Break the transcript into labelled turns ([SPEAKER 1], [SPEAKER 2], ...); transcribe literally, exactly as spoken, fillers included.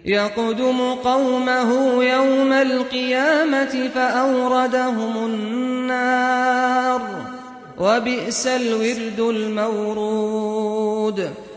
[SPEAKER 1] يقدم قومه يوم القيامة فأوردهم النار وبئس الورد المورود